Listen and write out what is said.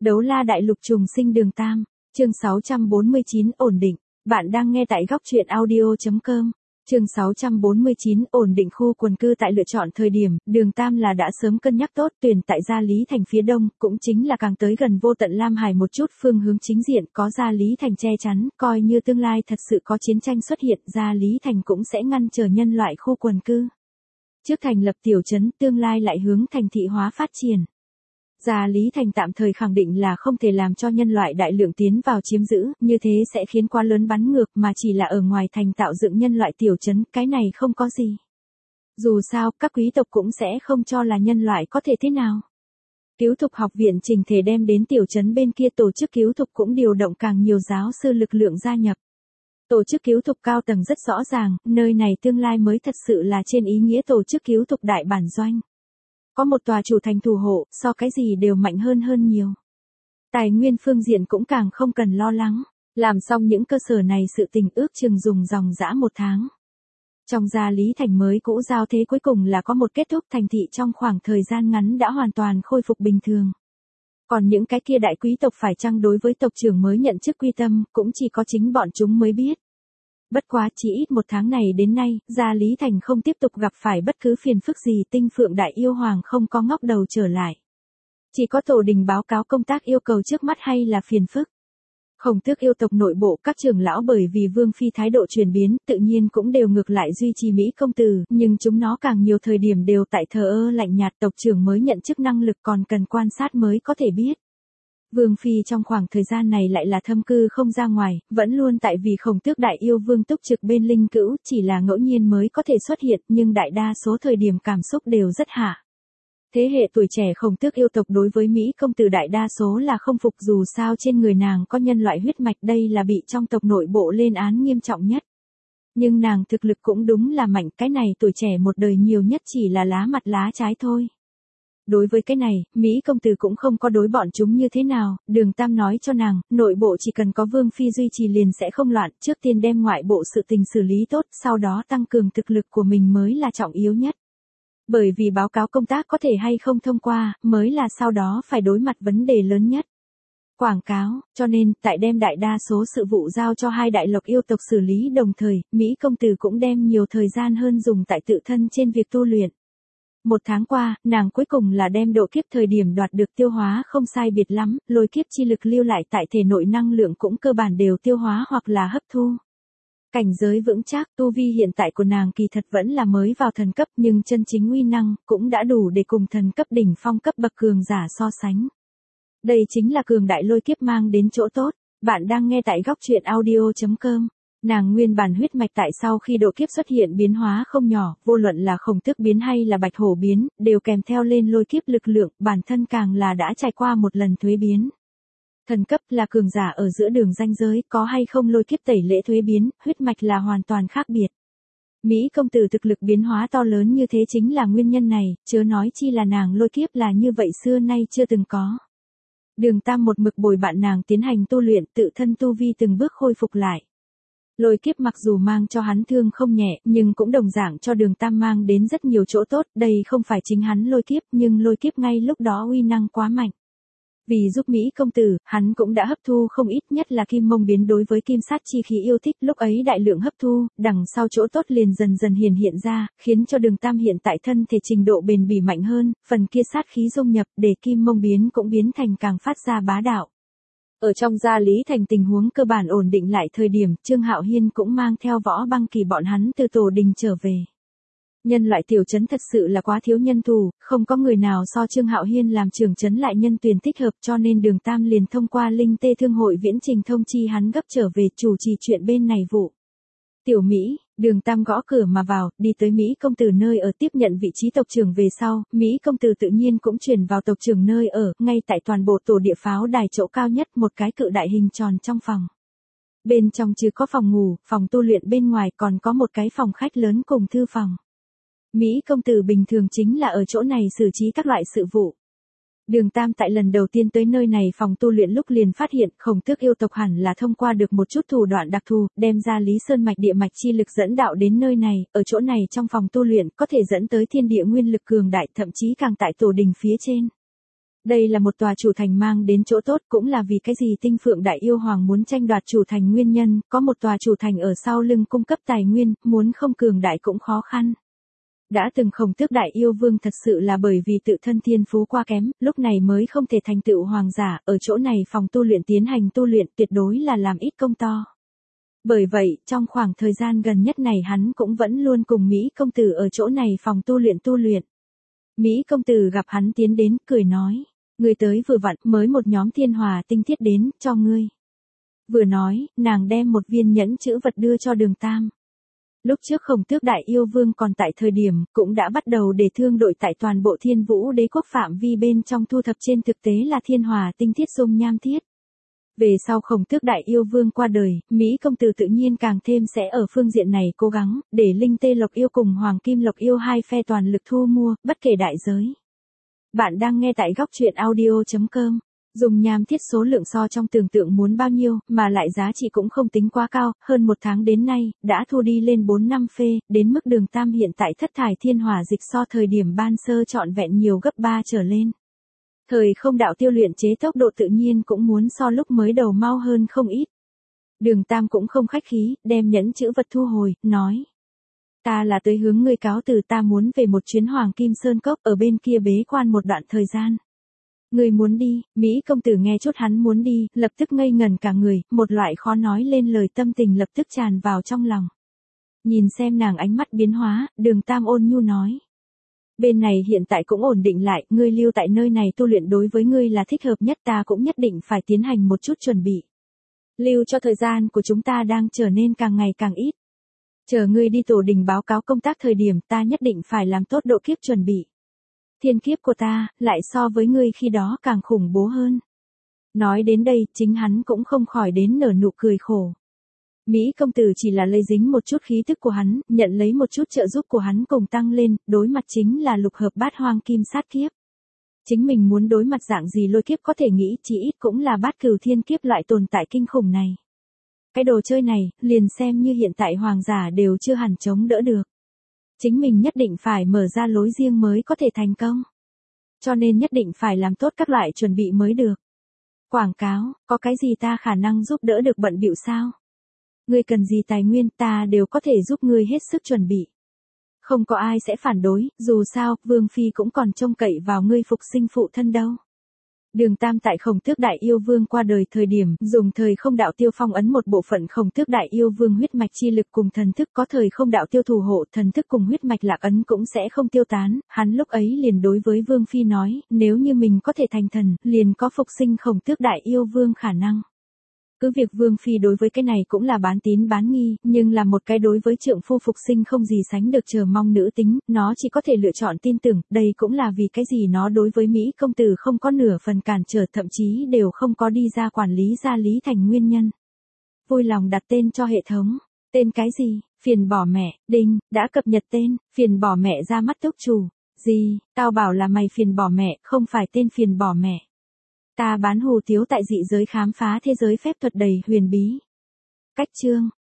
Đấu la đại lục trùng sinh đường Tam, chương 649 ổn định. Bạn đang nghe tại góc truyện audio.com. Chương 649 ổn định. Khu quần cư tại lựa chọn thời điểm, đường Tam là đã sớm cân nhắc tốt tuyển tại Gia Lý Thành phía đông, cũng chính là càng tới gần Vô Tận Lam Hải một chút phương hướng chính diện có Gia Lý Thành che chắn, coi như tương lai thật sự có chiến tranh xuất hiện, Gia Lý Thành cũng sẽ ngăn trở nhân loại khu quần cư. Trước thành lập tiểu trấn, tương lai lại hướng thành thị hóa phát triển. Gia Lý Thành tạm thời khẳng định là không thể làm cho nhân loại đại lượng tiến vào chiếm giữ, như thế sẽ khiến quá lớn bắn ngược, mà chỉ là ở ngoài thành tạo dựng nhân loại tiểu trấn, cái này không có gì. Dù sao, các quý tộc cũng sẽ không cho là nhân loại có thể thế nào. Cứu thục học viện trình thể đem đến tiểu trấn bên kia, tổ chức cứu thục cũng điều động càng nhiều giáo sư lực lượng gia nhập. Tổ chức cứu thục cao tầng rất rõ ràng, nơi này tương lai mới thật sự là trên ý nghĩa tổ chức cứu thục đại bản doanh. Có một tòa chủ thành thủ hộ, so cái gì đều mạnh hơn nhiều. Tài nguyên phương diện cũng càng không cần lo lắng. Làm xong những cơ sở này sự tình ước chừng dùng dòng dã 1 tháng. Trong Gia Lý Thành mới cũ giao thế cuối cùng là có một kết thúc, thành thị trong khoảng thời gian ngắn đã hoàn toàn khôi phục bình thường. Còn những cái kia đại quý tộc phải chăng đối với tộc trưởng mới nhận chức quy tâm, cũng chỉ có chính bọn chúng mới biết. Bất quá chỉ ít 1 tháng này đến nay, Gia Lý Thành không tiếp tục gặp phải bất cứ phiền phức gì, Tinh Phượng Đại Yêu Hoàng không có ngóc đầu trở lại. Chỉ có tổ đình báo cáo công tác yêu cầu trước mắt hay là phiền phức. Khổng Tước yêu tộc nội bộ các trưởng lão bởi vì Vương Phi thái độ chuyển biến, tự nhiên cũng đều ngược lại duy trì Mỹ công tử, nhưng chúng nó càng nhiều thời điểm đều tại thờ ơ lạnh nhạt, tộc trưởng mới nhận chức năng lực còn cần quan sát mới có thể biết. Vương Phi trong khoảng thời gian này lại là thâm cư không ra ngoài, vẫn luôn tại vì Khổng Tước đại yêu vương túc trực bên linh cữu, chỉ là ngẫu nhiên mới có thể xuất hiện, nhưng đại đa số thời điểm cảm xúc đều rất hạ. Thế hệ tuổi trẻ Khổng Tước yêu tộc đối với Mỹ công tử đại đa số là không phục, dù sao trên người nàng có nhân loại huyết mạch, đây là bị trong tộc nội bộ lên án nghiêm trọng nhất. Nhưng nàng thực lực cũng đúng là mạnh, cái này tuổi trẻ một đời nhiều nhất chỉ là lá mặt lá trái thôi. Đối với cái này, Mỹ công tử cũng không có đối bọn chúng như thế nào, đường Tam nói cho nàng, nội bộ chỉ cần có Vương Phi duy trì liền sẽ không loạn, trước tiên đem ngoại bộ sự tình xử lý tốt, sau đó tăng cường thực lực của mình mới là trọng yếu nhất. Bởi vì báo cáo công tác có thể hay không thông qua, mới là sau đó phải đối mặt vấn đề lớn nhất. Quảng cáo, cho nên, tại đem đại đa số sự vụ giao cho 2 đại lộc yêu tộc xử lý đồng thời, Mỹ công tử cũng đem nhiều thời gian hơn dùng tại tự thân trên việc tu luyện. 1 tháng qua, nàng cuối cùng là đem độ kiếp thời điểm đoạt được tiêu hóa không sai biệt lắm, lôi kiếp chi lực lưu lại tại thể nội năng lượng cũng cơ bản đều tiêu hóa hoặc là hấp thu. Cảnh giới vững chắc, tu vi hiện tại của nàng kỳ thật vẫn là mới vào thần cấp, nhưng chân chính uy năng cũng đã đủ để cùng thần cấp đỉnh phong cấp bậc cường giả so sánh. Đây chính là cường đại lôi kiếp mang đến chỗ tốt. Bạn đang nghe tại góc truyện audio.com. Nàng nguyên bản huyết mạch tại sau khi độ kiếp xuất hiện biến hóa không nhỏ, vô luận là Khổng Tước biến hay là Bạch Hổ biến, đều kèm theo lên lôi kiếp lực lượng, bản thân càng là đã trải qua một lần thuế biến. Thần cấp là cường giả ở giữa đường ranh giới, có hay không lôi kiếp tẩy lễ thuế biến, huyết mạch là hoàn toàn khác biệt. Mỹ công tử thực lực biến hóa to lớn như thế chính là nguyên nhân này, chớ nói chi là nàng lôi kiếp là như vậy xưa nay chưa từng có. Đường Tam một mực bồi bạn nàng tiến hành tu luyện, tự thân tu vi từng bước khôi phục lại. Lôi kiếp mặc dù mang cho hắn thương không nhẹ, nhưng cũng đồng dạng cho đường Tam mang đến rất nhiều chỗ tốt, đây không phải chính hắn lôi kiếp, nhưng lôi kiếp ngay lúc đó uy năng quá mạnh. Vì giúp Mỹ công tử, hắn cũng đã hấp thu không ít, nhất là Kim Mông biến đối với kim sát chi khí yêu thích, lúc ấy đại lượng hấp thu, đằng sau chỗ tốt liền dần dần hiện ra, khiến cho đường Tam hiện tại thân thể trình độ bền bỉ mạnh hơn, phần kia sát khí dung nhập, để Kim Mông biến cũng biến thành càng phát ra bá đạo. Ở trong Gia Lý Thành tình huống cơ bản ổn định lại thời điểm, Trương Hạo Hiên cũng mang theo Võ Băng Kỳ bọn hắn từ tổ đình trở về. Nhân loại tiểu trấn thật sự là quá thiếu nhân thủ, không có người nào so Trương Hạo Hiên làm trưởng trấn lại nhân tuyển thích hợp, cho nên đường Tam liền thông qua Linh Tê Thương hội viễn trình thông chi hắn gấp trở về chủ trì chuyện bên này vụ. Tiểu Mỹ, đường Tam gõ cửa mà vào, đi tới Mỹ công tử nơi ở tiếp nhận vị trí tộc trưởng về sau, Mỹ công tử tự nhiên cũng chuyển vào tộc trưởng nơi ở, ngay tại toàn bộ tổ địa pháo đài chỗ cao nhất một cái cự đại hình tròn trong phòng. Bên trong chứ có phòng ngủ, phòng tu luyện, bên ngoài còn có một cái phòng khách lớn cùng thư phòng. Mỹ công tử bình thường chính là ở chỗ này xử trí các loại sự vụ. Đường Tam tại lần đầu tiên tới nơi này phòng tu luyện lúc liền phát hiện Khổng Tước yêu tộc hẳn là thông qua được một chút thủ đoạn đặc thù, đem ra Lý Sơn mạch địa mạch chi lực dẫn đạo đến nơi này, ở chỗ này trong phòng tu luyện có thể dẫn tới thiên địa nguyên lực cường đại, thậm chí càng tại tổ đình phía trên. Đây là một tòa chủ thành mang đến chỗ tốt, cũng là vì cái gì Tinh Phượng Đại Yêu Hoàng muốn tranh đoạt chủ thành nguyên nhân, có một tòa chủ thành ở sau lưng cung cấp tài nguyên, muốn không cường đại cũng khó khăn. Đã từng Khổng Tước Đại Yêu Vương thật sự là bởi vì tự thân thiên phú quá kém, lúc này mới không thể thành tựu hoàng giả, ở chỗ này phòng tu luyện tiến hành tu luyện tuyệt đối là làm ít công to. Bởi vậy, trong khoảng thời gian gần nhất này hắn cũng vẫn luôn cùng Mỹ công tử ở chỗ này phòng tu luyện. Mỹ công tử gặp hắn tiến đến, cười nói, ngươi tới vừa vặn, mới một nhóm thiên hòa tinh thiết đến, cho ngươi. Vừa nói, nàng đem một viên nhẫn chữ vật đưa cho Đường Tam. Lúc trước Khổng Tước Đại Yêu Vương còn tại thời điểm, cũng đã bắt đầu để thương đội tại toàn bộ Thiên Vũ Đế quốc phạm vi bên trong thu thập, trên thực tế là thiên hòa tinh thiết dung nham thiết. Về sau Khổng Tước Đại Yêu Vương qua đời, Mỹ công tử tự nhiên càng thêm sẽ ở phương diện này cố gắng, để Linh Tê Lộc Yêu cùng Hoàng Kim Lộc Yêu hai phe toàn lực thu mua, bất kể đại giới. Bạn đang nghe tại góc truyện audio.com. Dùng nham thiết số lượng so trong tưởng tượng muốn bao nhiêu, mà lại giá trị cũng không tính quá cao, hơn một tháng đến nay, đã thu đi lên 4-5 phê, đến mức Đường Tam hiện tại thất thải thiên hỏa dịch so thời điểm ban sơ trọn vẹn nhiều gấp 3 trở lên. Thời không đạo tiêu luyện chế tốc độ tự nhiên cũng muốn so lúc mới đầu mau hơn không ít. Đường Tam cũng không khách khí, đem nhẫn chữ vật thu hồi, nói. Ta là tới hướng ngươi cáo từ, ta muốn về một chuyến Hoàng Kim Sơn Cốc, ở bên kia bế quan một đoạn thời gian. Ngươi muốn đi? Mỹ công tử nghe chút hắn muốn đi, lập tức ngây ngẩn cả người, một loại khó nói lên lời tâm tình lập tức tràn vào trong lòng. Nhìn xem nàng ánh mắt biến hóa, Đường Tam ôn nhu nói. Bên này hiện tại cũng ổn định lại, ngươi lưu tại nơi này tu luyện đối với ngươi là thích hợp nhất, ta cũng nhất định phải tiến hành một chút chuẩn bị. Lưu cho thời gian của chúng ta đang trở nên càng ngày càng ít. Chờ ngươi đi tổ đình báo cáo công tác thời điểm, ta nhất định phải làm tốt độ kiếp chuẩn bị. Thiên kiếp của ta, lại so với ngươi khi đó càng khủng bố hơn. Nói đến đây, chính hắn cũng không khỏi đến nở nụ cười khổ. Mỹ công tử chỉ là lấy dính một chút khí tức của hắn, nhận lấy một chút trợ giúp của hắn cùng tăng lên, đối mặt chính là lục hợp bát hoang kim sát kiếp. Chính mình muốn đối mặt dạng gì lôi kiếp có thể nghĩ, chỉ ít cũng là bát cửu thiên kiếp loại tồn tại kinh khủng này. Cái đồ chơi này, liền xem như hiện tại hoàng giả đều chưa hẳn chống đỡ được. Chính mình nhất định phải mở ra lối riêng mới có thể thành công. Cho nên nhất định phải làm tốt các loại chuẩn bị mới được. Quảng cáo, có cái gì ta khả năng giúp đỡ được bận bịu sao? Ngươi cần gì tài nguyên, ta đều có thể giúp ngươi hết sức chuẩn bị. Không có ai sẽ phản đối, dù sao, Vương Phi cũng còn trông cậy vào ngươi phục sinh phụ thân đâu. Đường Tam tại Khổng Tước Đại Yêu Vương qua đời thời điểm, dùng thời không đạo tiêu phong ấn một bộ phận Khổng Tước Đại Yêu Vương huyết mạch chi lực cùng thần thức, có thời không đạo tiêu thủ hộ, thần thức cùng huyết mạch lạc ấn cũng sẽ không tiêu tán, hắn lúc ấy liền đối với Vương Phi nói, nếu như mình có thể thành thần, liền có phục sinh Khổng Tước Đại Yêu Vương khả năng. Cứ việc Vương Phi đối với cái này cũng là bán tín bán nghi, nhưng là một cái đối với trượng phu phục sinh không gì sánh được chờ mong nữ tính, nó chỉ có thể lựa chọn tin tưởng, đây cũng là vì cái gì nó đối với Mỹ công tử không có nửa phần cản trở, thậm chí đều không có đi ra quản lý gia lý thành nguyên nhân. Vui lòng đặt tên cho hệ thống. Tên cái gì? Phiền bỏ mẹ, đinh, đã cập nhật tên, phiền bỏ mẹ ra mắt túc chủ. Gì, tao bảo là mày phiền bỏ mẹ, không phải tên phiền bỏ mẹ. Ta bán hủ tiếu tại dị giới khám phá thế giới phép thuật đầy huyền bí. Cách chương